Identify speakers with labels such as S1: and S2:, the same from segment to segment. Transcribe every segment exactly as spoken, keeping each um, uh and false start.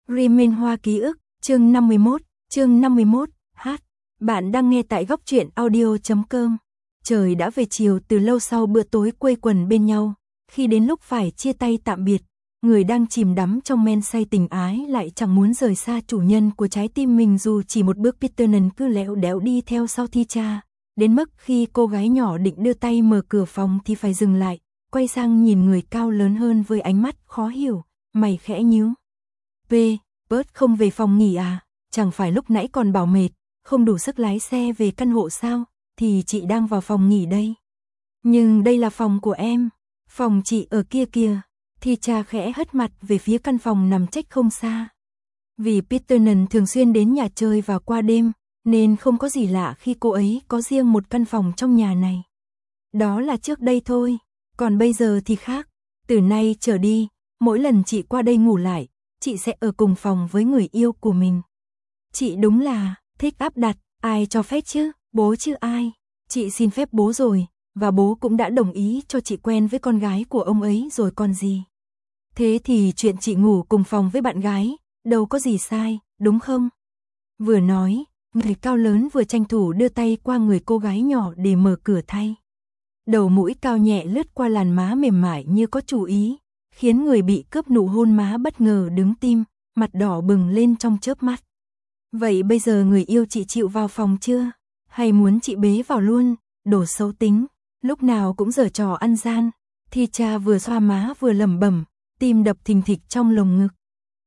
S1: Riêng Hoa ký ức, chương năm mươi mốt, chương năm mươi mốt, hát. Bạn đang nghe tại góc truyện audio chấm com. Trời đã về chiều từ lâu sau bữa tối quây quần bên nhau, khi đến lúc phải chia tay tạm biệt, người đang chìm đắm trong men say tình ái lại chẳng muốn rời xa chủ nhân của trái tim mình dù chỉ một bước. Peter Nần cứ lẽo đẽo đi theo sau Ticha, đến mức khi cô gái nhỏ định đưa tay mở cửa phòng thì phải dừng lại, quay sang nhìn người cao lớn hơn với ánh mắt khó hiểu, mày khẽ nhíu. P, Bert không về phòng nghỉ à, chẳng phải lúc nãy còn bảo mệt, không đủ sức lái xe về căn hộ sao, thì chị đang vào phòng nghỉ đây. Nhưng đây là phòng của em, phòng chị ở kia kìa, thì cha khẽ hất mặt về phía căn phòng nằm cách không xa. Vì Peter Nần thường xuyên đến nhà chơi và qua đêm, nên không có gì lạ khi cô ấy có riêng một căn phòng trong nhà này. Đó là trước đây thôi, còn bây giờ thì khác, từ nay trở đi, mỗi lần chị qua đây ngủ lại, chị sẽ ở cùng phòng với người yêu của mình. Chị đúng là thích áp đặt, ai cho phép chứ, bố chứ ai. Chị xin phép bố rồi, và bố cũng đã đồng ý cho chị quen với con gái của ông ấy rồi còn gì. Thế thì chuyện chị ngủ cùng phòng với bạn gái, đâu có gì sai, đúng không? Vừa nói, người cao lớn vừa tranh thủ đưa tay qua người cô gái nhỏ để mở cửa thay. Đầu mũi cao nhẹ lướt qua làn má mềm mại như có chủ ý, khiến người bị cướp nụ hôn má bất ngờ đứng tim, mặt đỏ bừng lên trong chớp mắt. Vậy bây giờ người yêu chị chịu vào phòng chưa? Hay muốn chị bế vào luôn, đồ xấu tính, lúc nào cũng giở trò ăn gian. Thì cha vừa xoa má vừa lẩm bẩm, tim đập thình thịch trong lồng ngực.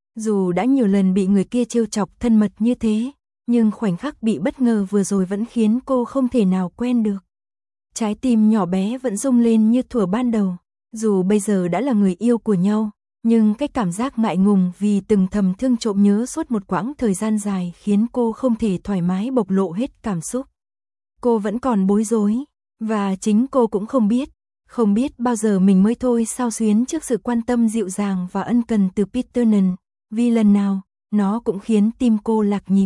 S1: Dù đã nhiều lần bị người kia trêu chọc thân mật như thế, nhưng khoảnh khắc bị bất ngờ vừa rồi vẫn khiến cô không thể nào quen được. Trái tim nhỏ bé vẫn rung lên như thuở ban đầu. Dù bây giờ đã là người yêu của nhau, nhưng cái cảm giác ngại ngùng vì từng thầm thương trộm nhớ suốt một quãng thời gian dài khiến cô không thể thoải mái bộc lộ hết cảm xúc. Cô vẫn còn bối rối, và chính cô cũng không biết, không biết bao giờ mình mới thôi xao xuyến trước sự quan tâm dịu dàng và ân cần từ Peter Nần, vì lần nào, nó cũng khiến tim cô lạc nhịp.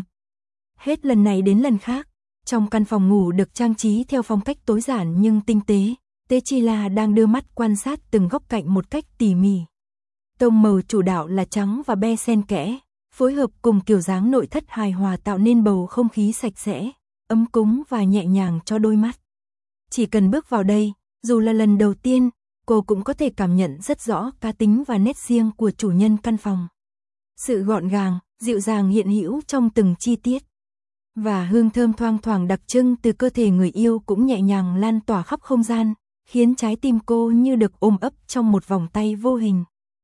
S1: Hết lần này đến lần khác, trong căn phòng ngủ được trang trí theo phong cách tối giản nhưng tinh tế, Techila đang đưa mắt quan sát từng góc cạnh một cách tỉ mỉ. Tông màu chủ đạo là trắng và be xen kẽ, phối hợp cùng kiểu dáng nội thất hài hòa tạo nên bầu không khí sạch sẽ, ấm cúng và nhẹ nhàng cho đôi mắt. Chỉ cần bước vào đây, dù là lần đầu tiên, cô cũng có thể cảm nhận rất rõ cá tính và nét riêng của chủ nhân căn phòng. Sự gọn gàng, dịu dàng hiện hữu trong từng chi tiết. Và hương thơm thoang thoảng đặc trưng từ cơ thể người yêu cũng nhẹ nhàng lan tỏa khắp không gian, khiến trái tim cô như được ôm ấp trong một vòng tay vô hình.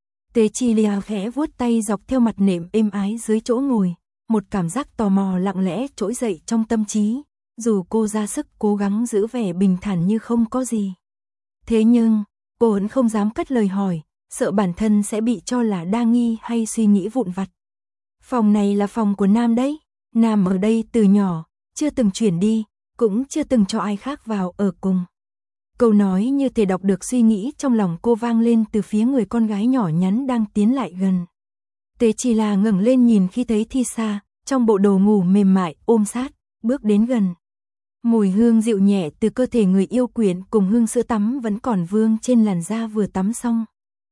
S1: Techila khẽ vuốt tay dọc theo mặt nệm êm ái dưới chỗ ngồi, một cảm giác tò mò lặng lẽ trỗi dậy trong tâm trí, dù cô ra sức cố gắng giữ vẻ bình thản như không có gì. Thế nhưng, cô vẫn không dám cất lời hỏi, sợ bản thân sẽ bị cho là đa nghi hay suy nghĩ vụn vặt. Phòng này là phòng của Nam đấy, Nam ở đây từ nhỏ, chưa từng chuyển đi, cũng chưa từng cho ai khác vào ở cùng. Câu nói như thể đọc được suy nghĩ trong lòng cô vang lên từ phía người con gái nhỏ nhắn đang tiến lại gần. Techila ngẩng lên nhìn khi thấy Tisa, trong bộ đồ ngủ mềm mại, ôm sát, bước đến gần. Mùi hương dịu nhẹ từ cơ thể người yêu quyện cùng hương sữa tắm vẫn còn vương trên làn da vừa tắm xong.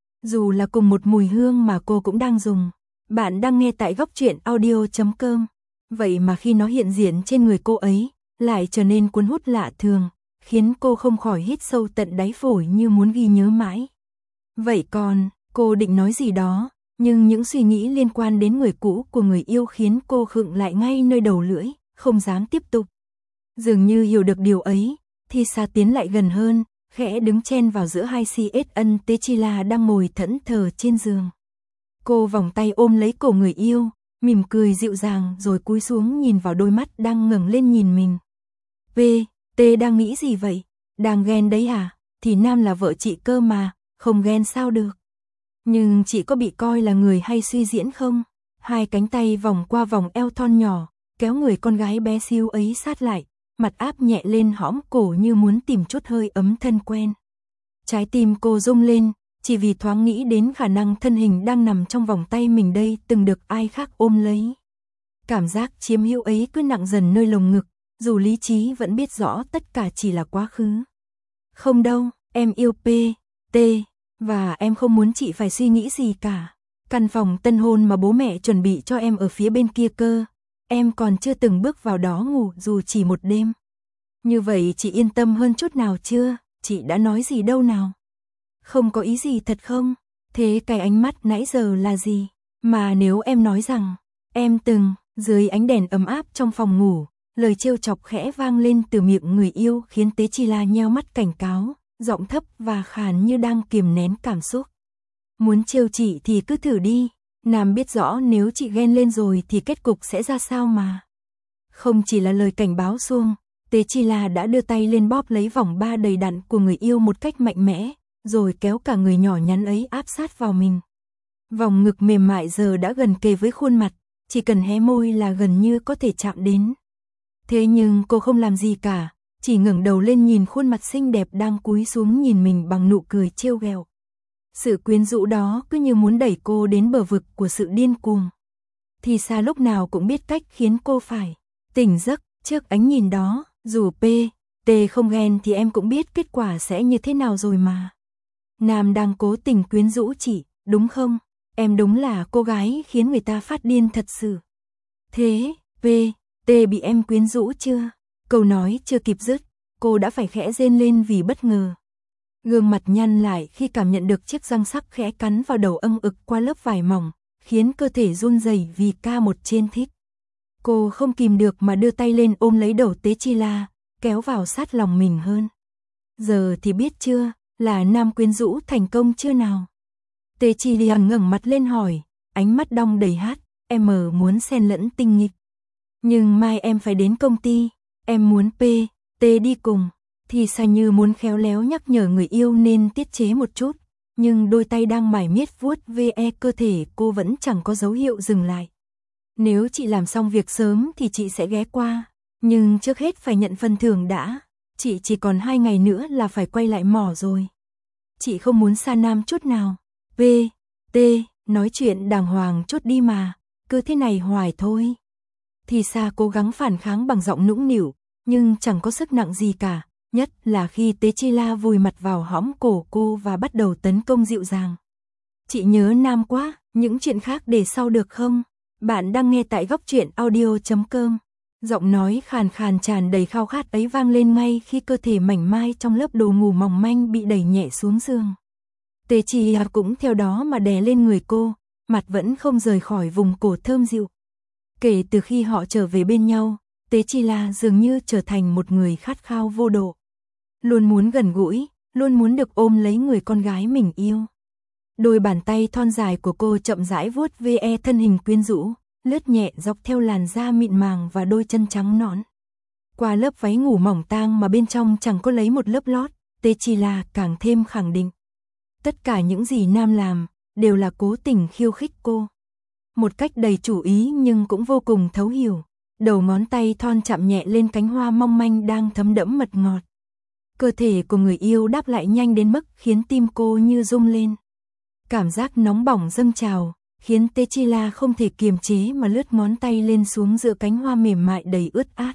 S1: Dù là cùng một mùi hương mà cô cũng đang dùng. Bạn đang nghe tại góc truyện audio chấm com. Vậy mà khi nó hiện diện trên người cô ấy, lại trở nên cuốn hút lạ thường, khiến cô không khỏi hít sâu tận đáy phổi như muốn ghi nhớ mãi. Vậy còn, cô định nói gì đó, nhưng những suy nghĩ liên quan đến người cũ của người yêu khiến cô khựng lại ngay nơi đầu lưỡi, không dám tiếp tục. Dường như hiểu được điều ấy, thì Sa tiến lại gần hơn, khẽ đứng chen vào giữa hai si ết ân Techila đang ngồi thẫn thờ trên giường. Cô vòng tay ôm lấy cổ người yêu, mỉm cười dịu dàng rồi cúi xuống nhìn vào đôi mắt đang ngẩng lên nhìn mình. V, T đang nghĩ gì vậy? Đang ghen đấy à? Thì Nam là vợ chị cơ mà, không ghen sao được. Nhưng chị có bị coi là người hay suy diễn không? Hai cánh tay vòng qua vòng eo thon nhỏ, kéo người con gái bé xíu ấy sát lại, mặt áp nhẹ lên hõm cổ như muốn tìm chút hơi ấm thân quen. Trái tim cô rung lên, chỉ vì thoáng nghĩ đến khả năng thân hình đang nằm trong vòng tay mình đây từng được ai khác ôm lấy. Cảm giác chiếm hữu ấy cứ nặng dần nơi lồng ngực, dù lý trí vẫn biết rõ tất cả chỉ là quá khứ. Không đâu, em yêu P, T, và em không muốn chị phải suy nghĩ gì cả. Căn phòng tân hôn mà bố mẹ chuẩn bị cho em ở phía bên kia cơ. Em còn chưa từng bước vào đó ngủ dù chỉ một đêm. Như vậy chị yên tâm hơn chút nào chưa? Chị đã nói gì đâu nào? Không có ý gì thật không? Thế cái ánh mắt nãy giờ là gì? Mà nếu em nói rằng, em từng, dưới ánh đèn ấm áp trong phòng ngủ, lời trêu chọc khẽ vang lên từ miệng người yêu khiến Tế Chi La nheo mắt cảnh cáo, giọng thấp và khàn như đang kiềm nén cảm xúc. Muốn trêu chị thì cứ thử đi, Nam biết rõ nếu chị ghen lên rồi thì kết cục sẽ ra sao mà. Không chỉ là lời cảnh báo suông, Tế Chi La đã đưa tay lên bóp lấy vòng ba đầy đặn của người yêu một cách mạnh mẽ, rồi kéo cả người nhỏ nhắn ấy áp sát vào mình. Vòng ngực mềm mại giờ đã gần kề với khuôn mặt, chỉ cần hé môi là gần như có thể chạm đến. Thế nhưng cô không làm gì cả, chỉ ngẩng đầu lên nhìn khuôn mặt xinh đẹp đang cúi xuống nhìn mình bằng nụ cười trêu ghẹo. Sự quyến rũ đó cứ như muốn đẩy cô đến bờ vực của sự điên cuồng. Thì Sa lúc nào cũng biết cách khiến cô phải tỉnh giấc trước ánh nhìn đó, dù P, T không ghen thì em cũng biết kết quả sẽ như thế nào rồi mà. Nam đang cố tình quyến rũ chị, đúng không? Em đúng là cô gái khiến người ta phát điên thật sự. Thế, P, T bị em quyến rũ chưa? Câu nói chưa kịp dứt, cô đã phải khẽ rên lên vì bất ngờ. Gương mặt nhăn lại khi cảm nhận được chiếc răng sắc khẽ cắn vào đầu âng ực qua lớp vải mỏng, khiến cơ thể run rẩy vì ca một trên thích. Cô không kìm được mà đưa tay lên ôm lấy đầu Tế Chi La, kéo vào sát lòng mình hơn. Giờ thì biết chưa, là Nam quyến rũ thành công chưa nào? Tế Chi La ngẩng mặt lên hỏi, ánh mắt đong đầy hát, em muốn xen lẫn tinh nghịch. Nhưng mai em phải đến công ty, em muốn P, T đi cùng. Thì Sa như muốn khéo léo nhắc nhở người yêu nên tiết chế một chút, nhưng đôi tay đang mải miết vuốt ve cơ thể cô vẫn chẳng có dấu hiệu dừng lại. Nếu chị làm xong việc sớm thì chị sẽ ghé qua, nhưng trước hết phải nhận phần thưởng đã, chị chỉ còn hai ngày nữa là phải quay lại mỏ rồi. Chị không muốn xa Nam chút nào. P, T, nói chuyện đàng hoàng chút đi mà, cứ thế này hoài thôi. Thì Sa cố gắng phản kháng bằng giọng nũng nịu, nhưng chẳng có sức nặng gì cả. Nhất là khi Tế Chi La vùi mặt vào hõm cổ cô và bắt đầu tấn công dịu dàng. Chị nhớ Nam quá, những chuyện khác để sau được không? Bạn đang nghe tại góc truyện audio chấm com. Giọng nói khàn khàn tràn đầy khao khát ấy vang lên ngay khi cơ thể mảnh mai trong lớp đồ ngủ mỏng manh bị đẩy nhẹ xuống giường. Tế Chi La cũng theo đó mà đè lên người cô, mặt vẫn không rời khỏi vùng cổ thơm dịu. Kể từ khi họ trở về bên nhau, Tế Chi La dường như trở thành một người khát khao vô độ. Luôn muốn gần gũi, luôn muốn được ôm lấy người con gái mình yêu. Đôi bàn tay thon dài của cô chậm rãi vuốt ve thân hình quyến rũ, lướt nhẹ dọc theo làn da mịn màng và đôi chân trắng nõn. Qua lớp váy ngủ mỏng tang mà bên trong chẳng có lấy một lớp lót, Tế Chi La càng thêm khẳng định. Tất cả những gì Nam làm, đều là cố tình khiêu khích cô. Một cách đầy chủ ý nhưng cũng vô cùng thấu hiểu. Đầu ngón tay thon chạm nhẹ lên cánh hoa mong manh đang thấm đẫm mật ngọt. Cơ thể của người yêu đáp lại nhanh đến mức khiến tim cô như rung lên. Cảm giác nóng bỏng dâng trào, khiến Tế Chi La không thể kiềm chế mà lướt ngón tay lên xuống giữa cánh hoa mềm mại đầy ướt át.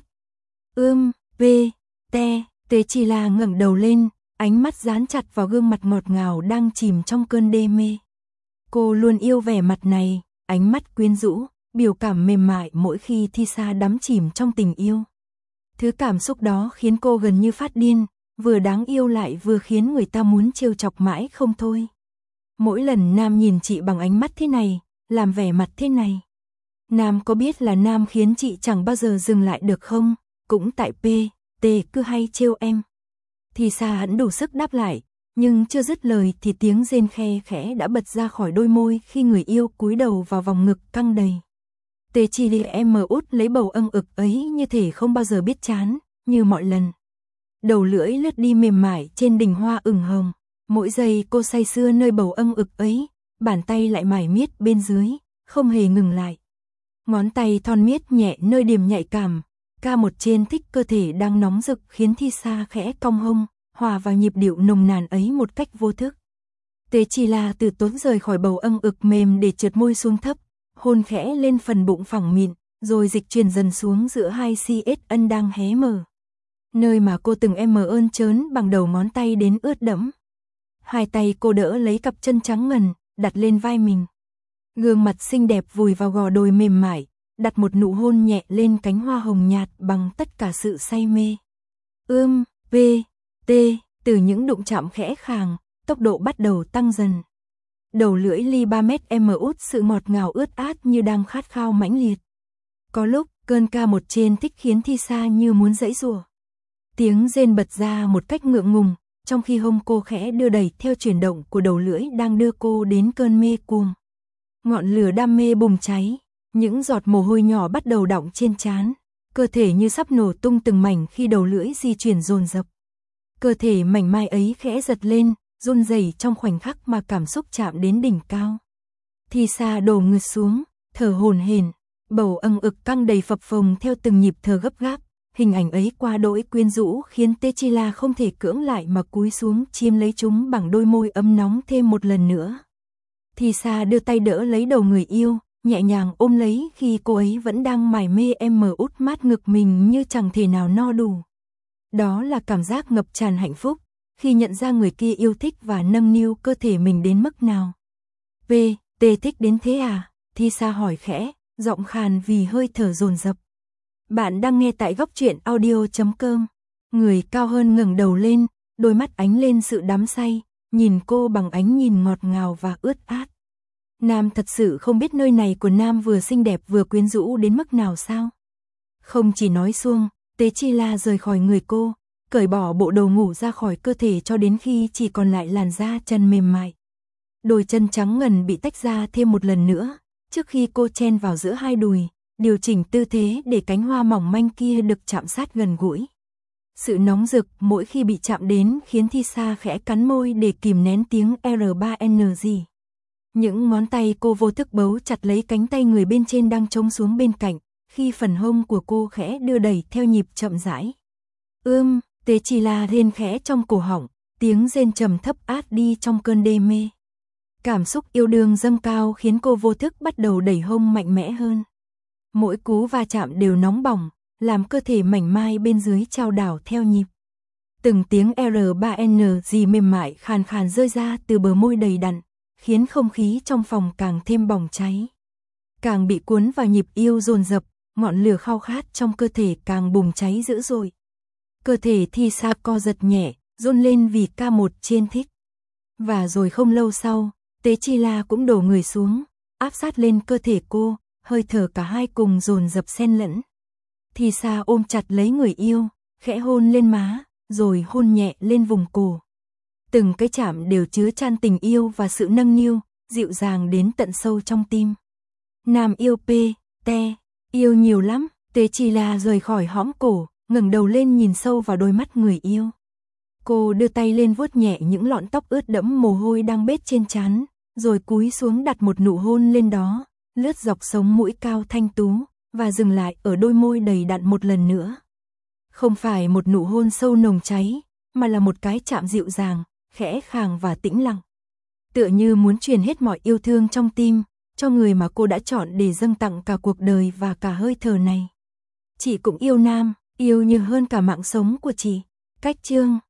S1: Ưm, v, te, Tế Chi La ngẩng đầu lên, ánh mắt dán chặt vào gương mặt ngọt ngào đang chìm trong cơn đê mê. Cô luôn yêu vẻ mặt này, ánh mắt quyến rũ, biểu cảm mềm mại mỗi khi Thi Sa đắm chìm trong tình yêu. Thứ cảm xúc đó khiến cô gần như phát điên, vừa đáng yêu lại vừa khiến người ta muốn trêu chọc mãi không thôi. Mỗi lần Nam nhìn chị bằng ánh mắt thế này, làm vẻ mặt thế này, Nam có biết là Nam khiến chị chẳng bao giờ dừng lại được không? Cũng tại P, T cứ hay trêu em. Thì Sa hẳn đủ sức đáp lại, nhưng chưa dứt lời thì tiếng rên khe khẽ đã bật ra khỏi đôi môi khi người yêu cúi đầu vào vòng ngực căng đầy. Tế Chi La em út lấy bầu âng ực ấy như thể không bao giờ biết chán, như mọi lần. Đầu lưỡi lướt đi mềm mại trên đỉnh hoa ửng hồng, mỗi giây cô say sưa nơi bầu âng ực ấy, bàn tay lại mải miết bên dưới, không hề ngừng lại. Ngón tay thon miết nhẹ nơi điểm nhạy cảm, ca một trên thích cơ thể đang nóng rực khiến Thi Sa khẽ cong hông, hòa vào nhịp điệu nồng nàn ấy một cách vô thức. Tế Chi La từ tốn rời khỏi bầu âng ực mềm để trượt môi xuống thấp, hôn khẽ lên phần bụng phẳng mịn, rồi dịch chuyển dần xuống giữa hai xê ét ân đang hé mở. Nơi mà cô từng em mờ ơn trớn bằng đầu ngón tay đến ướt đẫm. Hai tay cô đỡ lấy cặp chân trắng ngần, đặt lên vai mình. Gương mặt xinh đẹp vùi vào gò đồi mềm mại, đặt một nụ hôn nhẹ lên cánh hoa hồng nhạt bằng tất cả sự say mê. Ưm, v, t, từ những đụng chạm khẽ khàng, tốc độ bắt đầu tăng dần. Đầu lưỡi ly ba mét em út sự ngọt ngào ướt át như đang khát khao mãnh liệt. Có lúc, cơn ca một trên thích khiến Thi Sa như muốn giãy giụa. Tiếng rên bật ra một cách ngượng ngùng, trong khi hông cô khẽ đưa đẩy theo chuyển động của đầu lưỡi đang đưa cô đến cơn mê cuồng. Ngọn lửa đam mê bùng cháy, những giọt mồ hôi nhỏ bắt đầu đọng trên trán, cơ thể như sắp nổ tung từng mảnh khi đầu lưỡi di chuyển dồn dập. Cơ thể mảnh mai ấy khẽ giật lên, run rẩy trong khoảnh khắc mà cảm xúc chạm đến đỉnh cao. Thi Sa đổ ngược xuống, thở hổn hển, bầu âng ực căng đầy phập phồng theo từng nhịp thở gấp gáp. Hình ảnh ấy qua đỗi quyến rũ khiến Techila không thể cưỡng lại mà cúi xuống chiếm lấy chúng bằng đôi môi ấm nóng thêm một lần nữa. Thi Sa đưa tay đỡ lấy đầu người yêu, nhẹ nhàng ôm lấy khi cô ấy vẫn đang mải mê em mờ út mát ngực mình như chẳng thể nào no đủ. Đó là cảm giác ngập tràn hạnh phúc, khi nhận ra người kia yêu thích và nâng niu cơ thể mình đến mức nào. V, tê thích đến thế à? Thi Sa hỏi khẽ, giọng khàn vì hơi thở dồn dập. Bạn đang nghe tại góc truyện audio chấm com. Người cao hơn ngẩng đầu lên, đôi mắt ánh lên sự đắm say, nhìn cô bằng ánh nhìn ngọt ngào và ướt át. Nam thật sự không biết nơi này của Nam vừa xinh đẹp vừa quyến rũ đến mức nào sao? Không chỉ nói suông, Techila rời khỏi người cô, cởi bỏ bộ đồ ngủ ra khỏi cơ thể cho đến khi chỉ còn lại làn da chân mềm mại. Đôi chân trắng ngần bị tách ra thêm một lần nữa, trước khi cô chen vào giữa hai đùi, điều chỉnh tư thế để cánh hoa mỏng manh kia được chạm sát gần gũi. Sự nóng rực mỗi khi bị chạm đến khiến Thi Sa khẽ cắn môi để kìm nén tiếng R ba N G. Những ngón tay cô vô thức bấu chặt lấy cánh tay người bên trên đang trông xuống bên cạnh, khi phần hông của cô khẽ đưa đẩy theo nhịp chậm rãi. Ưm, Techila rên khẽ trong cổ họng, tiếng rên trầm thấp át đi trong cơn đê mê. Cảm xúc yêu đương dâng cao khiến cô vô thức bắt đầu đẩy hông mạnh mẽ hơn. Mỗi cú va chạm đều nóng bỏng, làm cơ thể mảnh mai bên dưới trao đảo theo nhịp. Từng tiếng R ba N G mềm mại khàn khàn rơi ra từ bờ môi đầy đặn, khiến không khí trong phòng càng thêm bỏng cháy. Càng bị cuốn vào nhịp yêu dồn dập, ngọn lửa khao khát trong cơ thể càng bùng cháy dữ dội. Cơ thể Thi Sa co giật nhẹ, run lên vì ca một trên thích. Và rồi không lâu sau, Techila cũng đổ người xuống, áp sát lên cơ thể cô, hơi thở cả hai cùng dồn dập xen lẫn. Thi Sa ôm chặt lấy người yêu, khẽ hôn lên má, rồi hôn nhẹ lên vùng cổ. Từng cái chạm đều chứa chan tình yêu và sự nâng niu, dịu dàng đến tận sâu trong tim. Nam yêu p, te, yêu nhiều lắm. Techila rời khỏi hõm cổ, ngẩng đầu lên nhìn sâu vào đôi mắt người yêu. Cô đưa tay lên vuốt nhẹ những lọn tóc ướt đẫm mồ hôi đang bết trên trán, rồi cúi xuống đặt một nụ hôn lên đó, lướt dọc sống mũi cao thanh tú, và dừng lại ở đôi môi đầy đặn một lần nữa. Không phải một nụ hôn sâu nồng cháy, mà là một cái chạm dịu dàng, khẽ khàng và tĩnh lặng. Tựa như muốn truyền hết mọi yêu thương trong tim, cho người mà cô đã chọn để dâng tặng cả cuộc đời và cả hơi thở này. Chị cũng yêu Nam, yêu như hơn cả mạng sống của chị. Cách chương